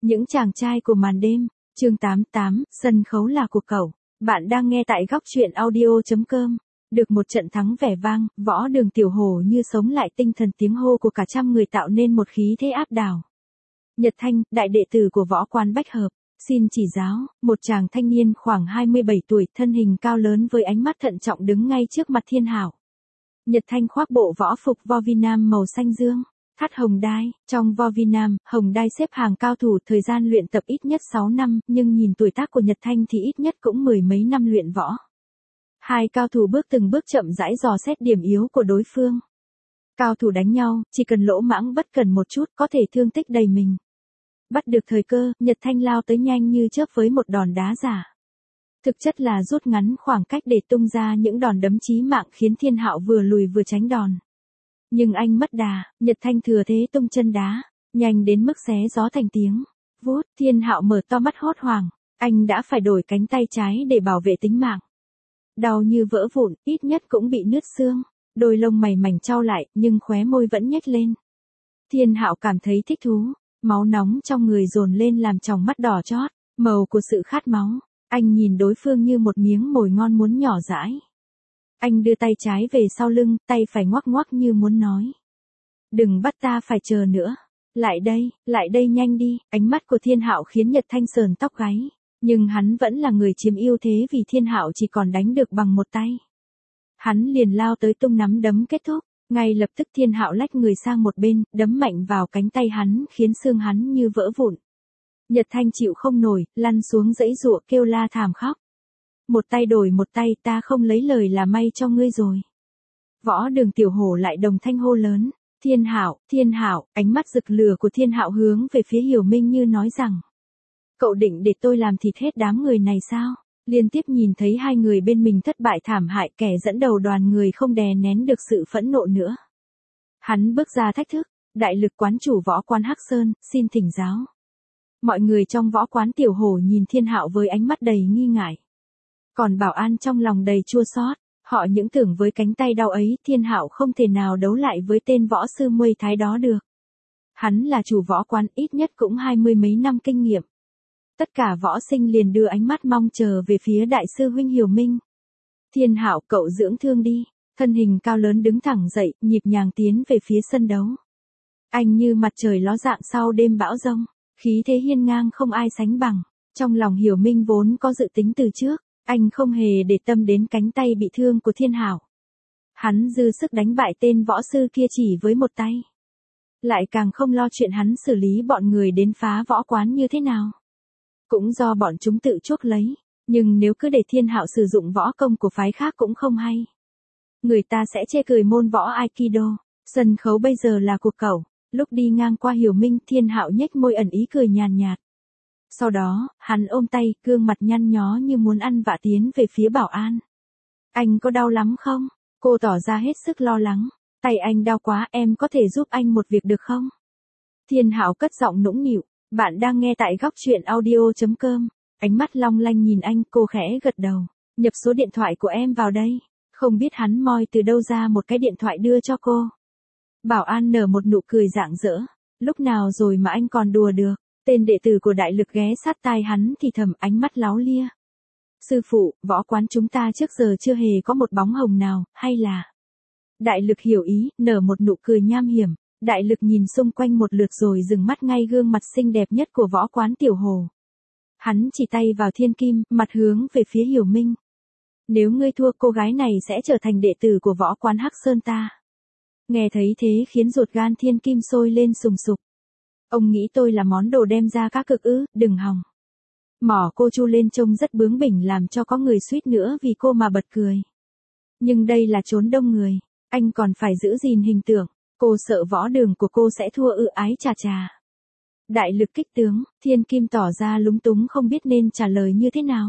Những chàng trai của màn đêm, chương 88, sân khấu là của cậu. Bạn đang nghe tại góc truyện audio.com. Được một trận thắng vẻ vang, Võ Đường Tiểu Hổ như sống lại, tinh thần tiếng hô của cả trăm người tạo nên một khí thế áp đảo. Nhật Thanh, đại đệ tử của võ quán Bách Hợp, xin chỉ giáo. Một chàng thanh niên khoảng 27 tuổi, thân hình cao lớn với ánh mắt thận trọng đứng ngay trước mặt Thiên Hạo. Nhật Thanh khoác bộ võ phục vo vi nam màu xanh dương, thắt hồng đai. Trong vo vi nam, hồng đai xếp hàng cao thủ, thời gian luyện tập ít nhất 6 năm, nhưng nhìn tuổi tác của Nhật Thanh thì ít nhất cũng mười mấy năm luyện võ. Hai cao thủ bước từng bước chậm rãi dò xét điểm yếu của đối phương. Cao thủ đánh nhau, chỉ cần lỗ mãng bất cần một chút có thể thương tích đầy mình. Bắt được thời cơ, Nhật Thanh lao tới nhanh như chớp với một đòn đá giả. Thực chất là rút ngắn khoảng cách để tung ra những đòn đấm chí mạng khiến Thiên Hạo vừa lùi vừa tránh đòn. Nhưng anh mất đà, Nhật Thanh thừa thế tung chân đá, nhanh đến mức xé gió thành tiếng. Vút, Thiên Hạo mở to mắt hốt hoảng, anh đã phải đổi cánh tay trái để bảo vệ tính mạng. Đau như vỡ vụn, ít nhất cũng bị nứt xương, đôi lông mày mảnh chau lại, nhưng khóe môi vẫn nhếch lên. Thiên Hạo cảm thấy thích thú, máu nóng trong người dồn lên làm tròng mắt đỏ chót, màu của sự khát máu. Anh nhìn đối phương như một miếng mồi ngon muốn nhỏ dãi. Anh đưa tay trái về sau lưng, tay phải ngoắc ngoắc như muốn nói. Đừng bắt ta phải chờ nữa. Lại đây nhanh đi. Ánh mắt của Thiên Hạo khiến Nhật Thanh sờn tóc gáy. Nhưng hắn vẫn là người chiếm ưu thế vì Thiên Hạo chỉ còn đánh được bằng một tay. Hắn liền lao tới tung nắm đấm kết thúc. Ngay lập tức Thiên Hạo lách người sang một bên, đấm mạnh vào cánh tay hắn khiến xương hắn như vỡ vụn. Nhật Thanh chịu không nổi, lăn xuống giãy giụa kêu la thảm khóc. Một tay đổi một tay, ta không lấy lời là may cho ngươi rồi. Võ Đường Tiểu Hổ lại đồng thanh hô lớn. Thiên Hạo, ánh mắt rực lửa của Thiên Hạo hướng về phía Hiểu Minh như nói rằng. Cậu định để tôi làm thịt hết đám người này sao? Liên tiếp nhìn thấy hai người bên mình thất bại thảm hại, kẻ dẫn đầu đoàn người không đè nén được sự phẫn nộ nữa. Hắn bước ra thách thức, đại lực quán chủ võ quán Hắc Sơn, xin thỉnh giáo. Mọi người trong võ quán Tiểu Hổ nhìn Thiên Hạo với ánh mắt đầy nghi ngại. Còn bảo an trong lòng đầy chua xót, họ những tưởng với cánh tay đau ấy Thiên Hạo không thể nào đấu lại với tên võ sư Muay Thái đó được. Hắn là chủ võ quán, ít nhất cũng 20 mấy năm kinh nghiệm. Tất cả võ sinh liền đưa ánh mắt mong chờ về phía đại sư huynh Hiểu Minh. Thiên Hạo, cậu dưỡng thương đi. Thân hình cao lớn đứng thẳng dậy, nhịp nhàng tiến về phía sân đấu. Anh như mặt trời ló dạng sau đêm bão giông, khí thế hiên ngang không ai sánh bằng. Trong lòng Hiểu Minh vốn có dự tính từ trước, anh không hề để tâm đến cánh tay bị thương của Thiên Hạo. Hắn dư sức đánh bại tên võ sư kia chỉ với một tay. Lại càng không lo chuyện hắn xử lý bọn người đến phá võ quán như thế nào. Cũng do bọn chúng tự chuốc lấy, nhưng nếu cứ để Thiên Hạo sử dụng võ công của phái khác cũng không hay. Người ta sẽ chê cười môn võ Aikido, sân khấu bây giờ là của cậu. Lúc đi ngang qua Hiểu Minh, Thiên Hạo nhếch môi ẩn ý cười nhàn nhạt. Sau đó, hắn ôm tay, gương mặt nhăn nhó như muốn ăn vạ tiến về phía bảo an. Anh có đau lắm không? Cô tỏ ra hết sức lo lắng. Tay anh đau quá, em có thể giúp anh một việc được không? Thiên Hạo cất giọng nũng nịu. Bạn đang nghe tại góc truyện audio.com. Ánh mắt long lanh nhìn anh, cô khẽ gật đầu. Nhập số điện thoại của em vào đây. Không biết hắn moi từ đâu ra một cái điện thoại đưa cho cô. Bảo an nở một nụ cười rạng rỡ. Lúc nào rồi mà anh còn đùa được. Tên đệ tử của đại lực ghé sát tai hắn thì thầm, ánh mắt láo lia. Sư phụ, võ quán chúng ta trước giờ chưa hề có một bóng hồng nào, hay là... Đại lực hiểu ý, nở một nụ cười nham hiểm. Đại lực nhìn xung quanh một lượt rồi dừng mắt ngay gương mặt xinh đẹp nhất của võ quán Tiểu Hổ. Hắn chỉ tay vào thiên kim, mặt hướng về phía Hiểu Minh. Nếu ngươi thua, cô gái này sẽ trở thành đệ tử của võ quán Hắc Sơn ta. Nghe thấy thế khiến ruột gan thiên kim sôi lên sùng sục. Ông nghĩ tôi là món đồ đem ra cá cực ư? Đừng hòng. Mỏ cô chu lên trông rất bướng bỉnh làm cho có người suýt nữa vì cô mà bật cười. Nhưng đây là chốn đông người, anh còn phải giữ gìn hình tượng. Cô sợ võ đường của cô sẽ thua ư? Ái chà chà. Đại lực kích tướng, thiên kim tỏ ra lúng túng không biết nên trả lời như thế nào.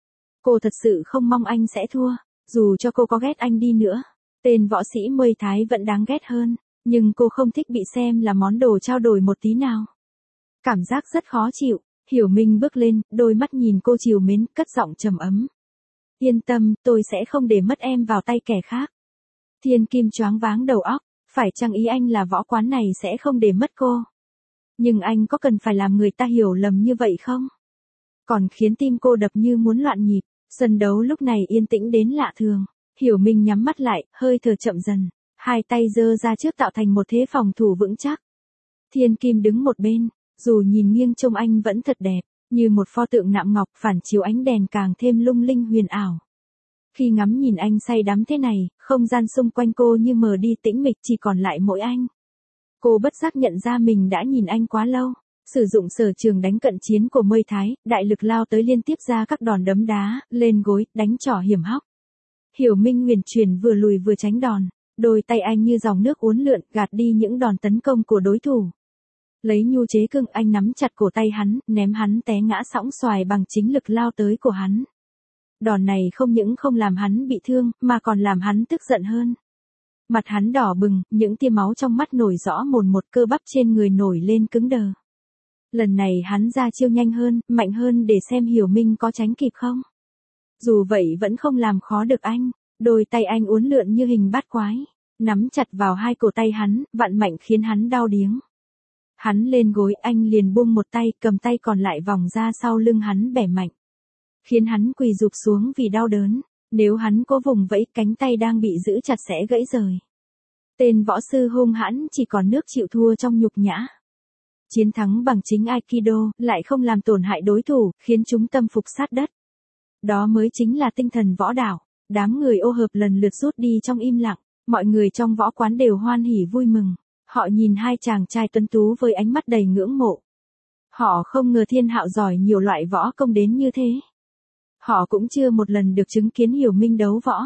Cô thật sự không mong anh sẽ thua, dù cho cô có ghét anh đi nữa. Tên võ sĩ Muay Thái vẫn đáng ghét hơn, nhưng cô không thích bị xem là món đồ trao đổi một tí nào. Cảm giác rất khó chịu, Hiểu Minh bước lên, đôi mắt nhìn cô trìu mến, cất giọng trầm ấm. Yên tâm, tôi sẽ không để mất em vào tay kẻ khác. Thiên kim choáng váng đầu óc. Phải chăng ý anh là võ quán này sẽ không để mất cô? Nhưng anh có cần phải làm người ta hiểu lầm như vậy không? Còn khiến tim cô đập như muốn loạn nhịp. Sân đấu lúc này yên tĩnh đến lạ thường. Hiểu Minh nhắm mắt lại, hơi thở chậm dần. Hai tay giơ ra trước tạo thành một thế phòng thủ vững chắc. Thiên Kim đứng một bên, dù nhìn nghiêng trông anh vẫn thật đẹp, như một pho tượng nạm ngọc phản chiếu ánh đèn càng thêm lung linh huyền ảo. Khi ngắm nhìn anh say đắm thế này, không gian xung quanh cô như mờ đi tĩnh mịch chỉ còn lại mỗi anh. Cô bất giác nhận ra mình đã nhìn anh quá lâu. Sử dụng sở trường đánh cận chiến của Mây Thái, đại lực lao tới liên tiếp ra các đòn đấm đá, lên gối, đánh trỏ hiểm hóc. Hiểu Minh huyền chuyển vừa lùi vừa tránh đòn. Đôi tay anh như dòng nước uốn lượn gạt đi những đòn tấn công của đối thủ. Lấy nhu chế cương anh nắm chặt cổ tay hắn, ném hắn té ngã sõng xoài bằng chính lực lao tới của hắn. Đòn này không những không làm hắn bị thương, mà còn làm hắn tức giận hơn. Mặt hắn đỏ bừng, những tia máu trong mắt nổi rõ mồn một, cơ bắp trên người nổi lên cứng đờ. Lần này hắn ra chiêu nhanh hơn, mạnh hơn để xem Hiểu Minh có tránh kịp không. Dù vậy vẫn không làm khó được anh, đôi tay anh uốn lượn như hình bát quái, nắm chặt vào hai cổ tay hắn, vặn mạnh khiến hắn đau điếng. Hắn lên gối, anh liền buông một tay, cầm tay còn lại vòng ra sau lưng hắn bẻ mạnh, khiến hắn quỳ rụp xuống vì đau đớn. Nếu hắn cố vùng vẫy, cánh tay đang bị giữ chặt sẽ gãy rời. Tên võ sư hung hãn chỉ còn nước chịu thua trong nhục nhã. Chiến thắng bằng chính Aikido, lại không làm tổn hại đối thủ, khiến chúng tâm phục sát đất. Đó mới chính là tinh thần võ đạo. Đám người ô hợp lần lượt rút đi trong im lặng. Mọi người trong võ quán đều hoan hỉ vui mừng. Họ nhìn hai chàng trai tuấn tú với ánh mắt đầy ngưỡng mộ. Họ không ngờ Thiên Hạo giỏi nhiều loại võ công đến như thế. Họ cũng chưa một lần được chứng kiến Hiểu Minh đấu võ.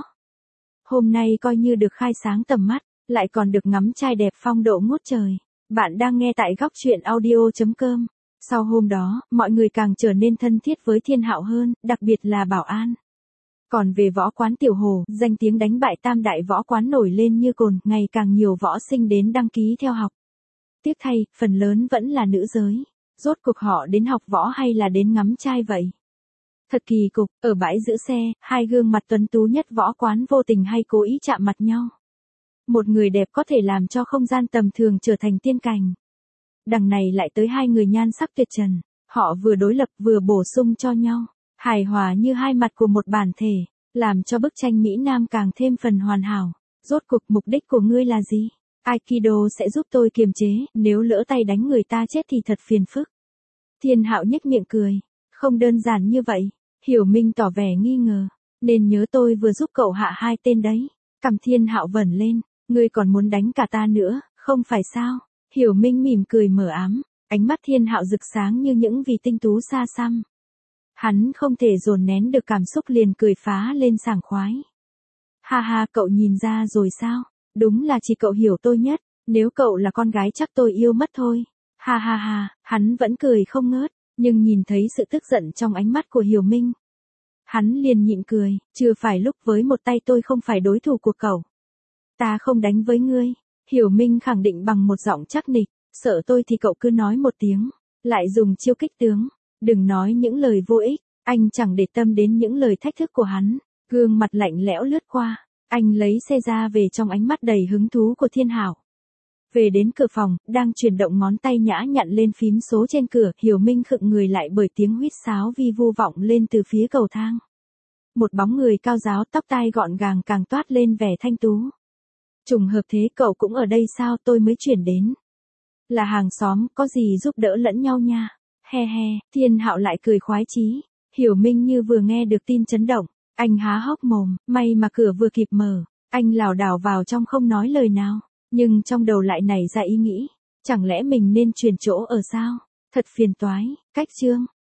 Hôm nay coi như được khai sáng tầm mắt, lại còn được ngắm trai đẹp phong độ ngút trời. Bạn đang nghe tại góc truyện audio.com. Sau hôm đó, mọi người càng trở nên thân thiết với Thiên Hạo hơn, đặc biệt là Bảo An. Còn về võ quán Tiểu Hồ, danh tiếng đánh bại tam đại võ quán nổi lên như cồn, ngày càng nhiều võ sinh đến đăng ký theo học. Tiếc thay, phần lớn vẫn là nữ giới. Rốt cuộc họ đến học võ hay là đến ngắm trai vậy? Thật kỳ cục, ở bãi giữ xe, hai gương mặt tuấn tú nhất võ quán vô tình hay cố ý chạm mặt nhau. Một người đẹp có thể làm cho không gian tầm thường trở thành tiên cảnh. Đằng này lại tới hai người nhan sắc tuyệt trần, họ vừa đối lập vừa bổ sung cho nhau, hài hòa như hai mặt của một bản thể, làm cho bức tranh Mỹ Nam càng thêm phần hoàn hảo. Rốt cuộc mục đích của ngươi là gì? Aikido sẽ giúp tôi kiềm chế, nếu lỡ tay đánh người ta chết thì thật phiền phức. Thiên Hạo nhếch miệng cười, không đơn giản như vậy. Hiểu Minh tỏ vẻ nghi ngờ, nên nhớ tôi vừa giúp cậu hạ hai tên đấy. Cằm Thiên Hạo vẩn lên, ngươi còn muốn đánh cả ta nữa, không phải sao? Hiểu Minh mỉm cười mờ ám, ánh mắt Thiên Hạo rực sáng như những vì tinh tú xa xăm. Hắn không thể dồn nén được cảm xúc liền cười phá lên sảng khoái. Ha ha, cậu nhìn ra rồi sao? Đúng là chỉ cậu hiểu tôi nhất, nếu cậu là con gái chắc tôi yêu mất thôi. Ha ha ha, hắn vẫn cười không ngớt. Nhưng nhìn thấy sự tức giận trong ánh mắt của Hiểu Minh, hắn liền nhịn cười, chưa phải lúc với một tay tôi không phải đối thủ của cậu. Ta không đánh với ngươi. Hiểu Minh khẳng định bằng một giọng chắc nịch, sợ tôi thì cậu cứ nói một tiếng, lại dùng chiêu kích tướng, đừng nói những lời vô ích. Anh chẳng để tâm đến những lời thách thức của hắn, gương mặt lạnh lẽo lướt qua, anh lấy xe ra về trong ánh mắt đầy hứng thú của Thiên Hạo. Về đến cửa phòng, đang chuyển động ngón tay nhã nhặn lên phím số trên cửa, Hiểu Minh khựng người lại bởi tiếng huýt sáo vi vu vọng lên từ phía cầu thang. Một bóng người cao ráo tóc tai gọn gàng càng toát lên vẻ thanh tú. Trùng hợp thế, cậu cũng ở đây sao? Tôi mới chuyển đến. Là hàng xóm, có gì giúp đỡ lẫn nhau nha. He he, Thiên Hạo lại cười khoái chí. Hiểu Minh như vừa nghe được tin chấn động, anh há hốc mồm, may mà cửa vừa kịp mở, anh lảo đảo vào trong không nói lời nào. Nhưng trong đầu lại nảy ra ý nghĩ, chẳng lẽ mình nên chuyển chỗ ở sao? Thật phiền toái. Cách chương